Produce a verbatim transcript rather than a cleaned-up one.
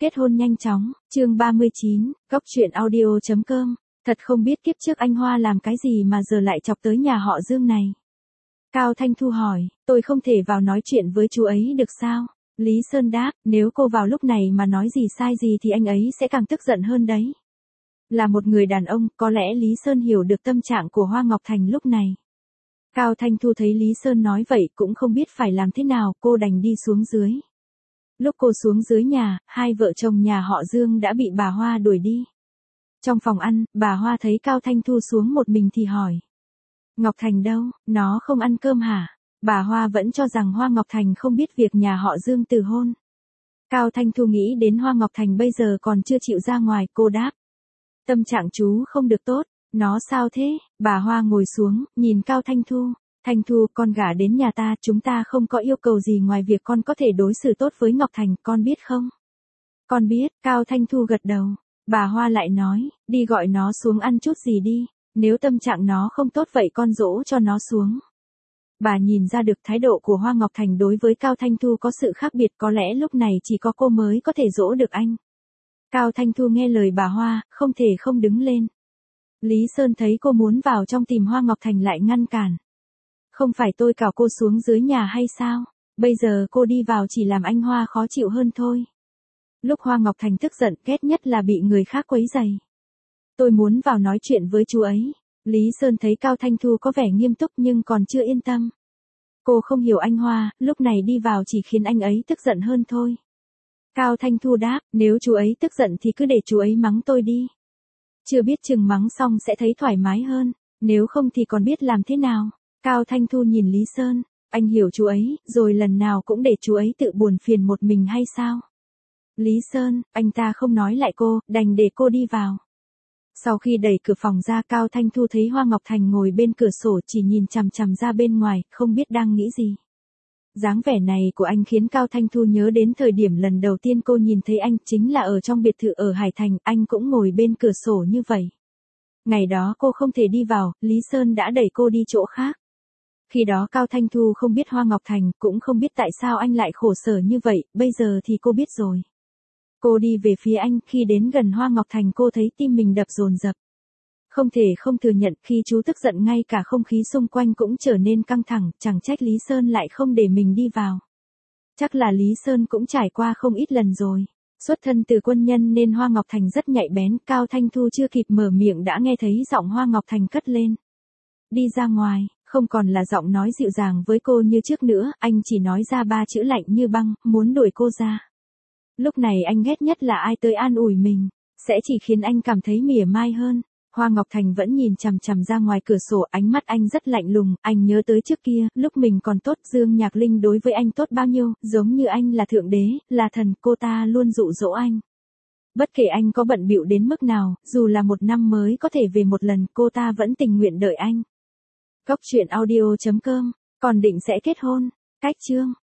Kết hôn nhanh chóng, chương ba mươi chín, góc truyện audio.com. Thật không biết kiếp trước anh Hoa làm cái gì mà giờ lại chọc tới nhà họ Dương này. Cao Thanh Thu hỏi, tôi không thể vào nói chuyện với chú ấy được sao? Lý Sơn đáp, nếu cô vào lúc này mà nói gì sai gì thì anh ấy sẽ càng tức giận hơn đấy. Là một người đàn ông, có lẽ Lý Sơn hiểu được tâm trạng của Hoa Ngọc Thành lúc này. Cao Thanh Thu thấy Lý Sơn nói vậy cũng không biết phải làm thế nào, cô đành đi xuống dưới. Lúc cô xuống dưới nhà, hai vợ chồng nhà họ Dương đã bị bà Hoa đuổi đi. Trong phòng ăn, bà Hoa thấy Cao Thanh Thu xuống một mình thì hỏi. Ngọc Thành đâu, nó không ăn cơm hả? Bà Hoa vẫn cho rằng Hoa Ngọc Thành không biết việc nhà họ Dương từ hôn. Cao Thanh Thu nghĩ đến Hoa Ngọc Thành bây giờ còn chưa chịu ra ngoài, cô đáp. Tâm trạng chú không được tốt, nó sao thế? Bà Hoa ngồi xuống, nhìn Cao Thanh Thu. Thanh Thu, con gả đến nhà ta, chúng ta không có yêu cầu gì ngoài việc con có thể đối xử tốt với Ngọc Thành, con biết không? Con biết, Cao Thanh Thu gật đầu. Bà Hoa lại nói, đi gọi nó xuống ăn chút gì đi, nếu tâm trạng nó không tốt vậy con dỗ cho nó xuống. Bà nhìn ra được thái độ của Hoa Ngọc Thành đối với Cao Thanh Thu có sự khác biệt, có lẽ lúc này chỉ có cô mới có thể dỗ được anh. Cao Thanh Thu nghe lời bà Hoa, không thể không đứng lên. Lý Sơn thấy cô muốn vào trong tìm Hoa Ngọc Thành lại ngăn cản. Không phải tôi cào cô xuống dưới nhà hay sao? Bây giờ cô đi vào chỉ làm anh Hoa khó chịu hơn thôi. Lúc Hoa Ngọc Thành tức giận, ghét nhất là bị người khác quấy rầy. Tôi muốn vào nói chuyện với chú ấy. Lý Sơn thấy Cao Thanh Thu có vẻ nghiêm túc nhưng còn chưa yên tâm. Cô không hiểu anh Hoa, lúc này đi vào chỉ khiến anh ấy tức giận hơn thôi. Cao Thanh Thu đáp, nếu chú ấy tức giận thì cứ để chú ấy mắng tôi đi. Chưa biết chừng mắng xong sẽ thấy thoải mái hơn, nếu không thì còn biết làm thế nào. Cao Thanh Thu nhìn Lý Sơn, anh hiểu chú ấy, rồi lần nào cũng để chú ấy tự buồn phiền một mình hay sao? Lý Sơn, anh ta không nói lại cô, đành để cô đi vào. Sau khi đẩy cửa phòng ra, Cao Thanh Thu thấy Hoa Ngọc Thành ngồi bên cửa sổ chỉ nhìn chằm chằm ra bên ngoài, không biết đang nghĩ gì. Dáng vẻ này của anh khiến Cao Thanh Thu nhớ đến thời điểm lần đầu tiên cô nhìn thấy anh, chính là ở trong biệt thự ở Hải Thành, anh cũng ngồi bên cửa sổ như vậy. Ngày đó cô không thể đi vào, Lý Sơn đã đẩy cô đi chỗ khác. Khi đó Cao Thanh Thu không biết Hoa Ngọc Thành, cũng không biết tại sao anh lại khổ sở như vậy, bây giờ thì cô biết rồi. Cô đi về phía anh, khi đến gần Hoa Ngọc Thành cô thấy tim mình đập dồn dập. Không thể không thừa nhận, khi chú tức giận ngay cả không khí xung quanh cũng trở nên căng thẳng, chẳng trách Lý Sơn lại không để mình đi vào. Chắc là Lý Sơn cũng trải qua không ít lần rồi. Xuất thân từ quân nhân nên Hoa Ngọc Thành rất nhạy bén, Cao Thanh Thu chưa kịp mở miệng đã nghe thấy giọng Hoa Ngọc Thành cất lên. Đi ra ngoài, không còn là giọng nói dịu dàng với cô như trước nữa, anh chỉ nói ra ba chữ lạnh như băng, muốn đuổi cô ra. Lúc này anh ghét nhất là ai tới an ủi mình, sẽ chỉ khiến anh cảm thấy mỉa mai hơn. Hoa Ngọc Thành vẫn nhìn chằm chằm ra ngoài cửa sổ, ánh mắt anh rất lạnh lùng, anh nhớ tới trước kia, lúc mình còn tốt, Dương Nhạc Linh đối với anh tốt bao nhiêu, giống như anh là thượng đế, là thần, cô ta luôn dụ dỗ anh. Bất kể anh có bận bịu đến mức nào, dù là một năm mới có thể về một lần, cô ta vẫn tình nguyện đợi anh. Góc truyện audio.com, còn định sẽ kết hôn, cách chương.